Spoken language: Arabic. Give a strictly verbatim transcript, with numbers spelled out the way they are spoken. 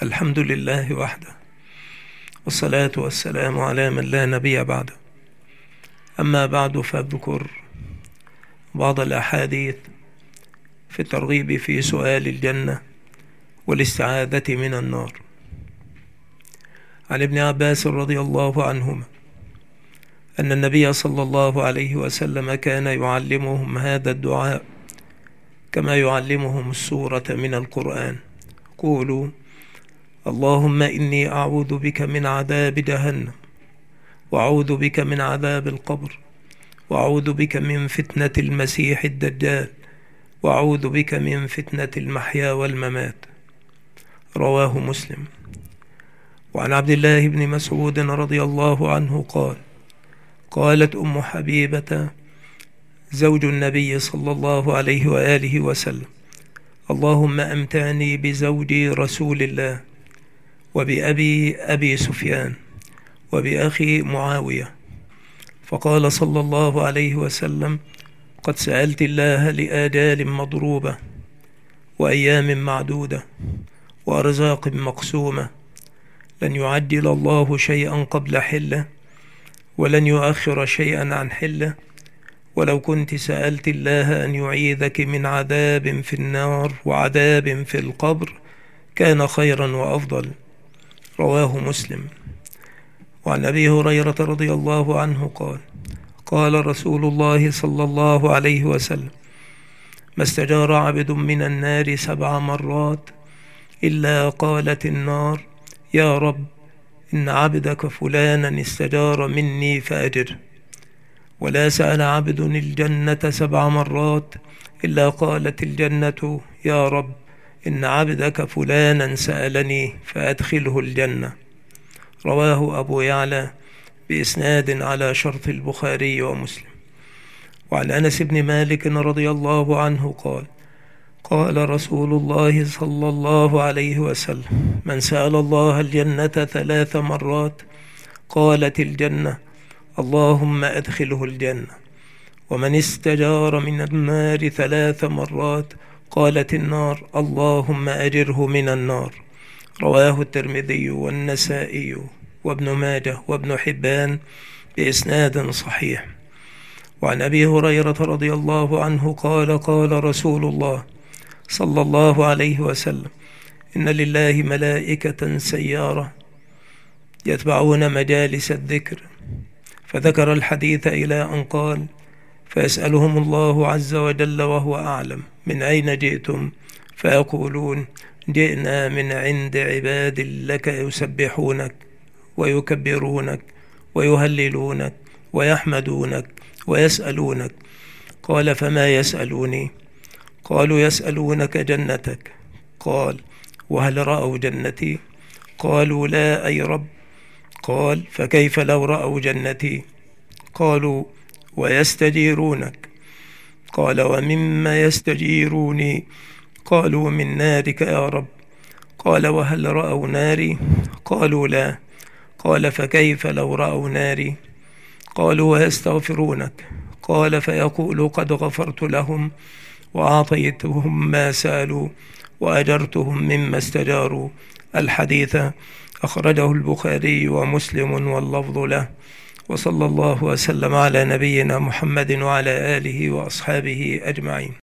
الحمد لله وحده، والصلاة والسلام على من لا نبي بعده. أما بعد، فاذكر بعض الأحاديث في الترغيب في سؤال الجنة والاستعاذة من النار. عن ابن عباس رضي الله عنهما أن النبي صلى الله عليه وسلم كان يعلمهم هذا الدعاء كما يعلمهم السورة من القرآن: قولوا اللهم إني أعوذ بك من عذاب جهنم، وأعوذ بك من عذاب القبر، وأعوذ بك من فتنة المسيح الدجال، وأعوذ بك من فتنة المحيا والممات. رواه مسلم. وعن عبد الله بن مسعود رضي الله عنه قال: قالت أم حبيبة زوج النبي صلى الله عليه وآله وسلم: اللهم أمتعني بزوجي رسول الله، وبأبي أبي سفيان، وبأخي معاوية. فقال صلى الله عليه وسلم: قد سألت الله لآجال مضروبة، وأيام معدودة، وأرزاق مقسومة، لن يعجل الله شيئا قبل حله، ولن يؤخر شيئا عن حله، ولو كنت سألت الله أن يعيذك من عذاب في النار وعذاب في القبر كان خيرا وأفضل. رواه مسلم. وعن أبي هريرة رضي الله عنه قال: قال رسول الله صلى الله عليه وسلم: ما استجار عبد من النار سبع مرات إلا قالت النار: يا رب، إن عبدك فلانا استجار مني فأجر. ولا سأل عبد الجنة سبع مرات إلا قالت الجنة: يا رب، إن عبدك فلانا سألني فأدخله الجنة. رواه أبو يعلى بإسناد على شرط البخاري ومسلم. وعن أنس بن مالك رضي الله عنه قال: قال رسول الله صلى الله عليه وسلم: من سأل الله الجنة ثلاث مرات قالت الجنة: اللهم أدخله الجنة. ومن استجار من النار ثلاث مرات قالت النار: اللهم أجره من النار. رواه الترمذي والنسائي وابن ماجه وابن حبان بإسناد صحيح. وعن أبي هريرة رضي الله عنه قال: قال رسول الله صلى الله عليه وسلم: إن لله ملائكة سيارة يتبعون مجالس الذكر. فذكر الحديث إلى أن قال: فيسألهم الله عز وجل وهو أعلم: من أين جئتم؟ فيقولون: جئنا من عند عباد لك يسبحونك ويكبرونك ويهللونك ويحمدونك ويسألونك. قال: فما يسألوني؟ قالوا: يسألونك جنتك. قال: وهل رأوا جنتي؟ قالوا: لا أي رب. قال: فكيف لو رأوا جنتي؟ قالوا: ويستجيرونك. قال: ومما يستجيروني؟ قالوا: من نارك يا رب. قال: وهل رأوا ناري؟ قالوا: لا. قال: فكيف لو رأوا ناري؟ قالوا: ويستغفرونك. قال: فيقول: قد غفرت لهم وأعطيتهم ما سألوا وأجرتهم مما استجاروا. الحديث أخرجه البخاري ومسلم واللفظ له. وصلى الله وسلم على نبينا محمد وعلى آله وأصحابه أجمعين.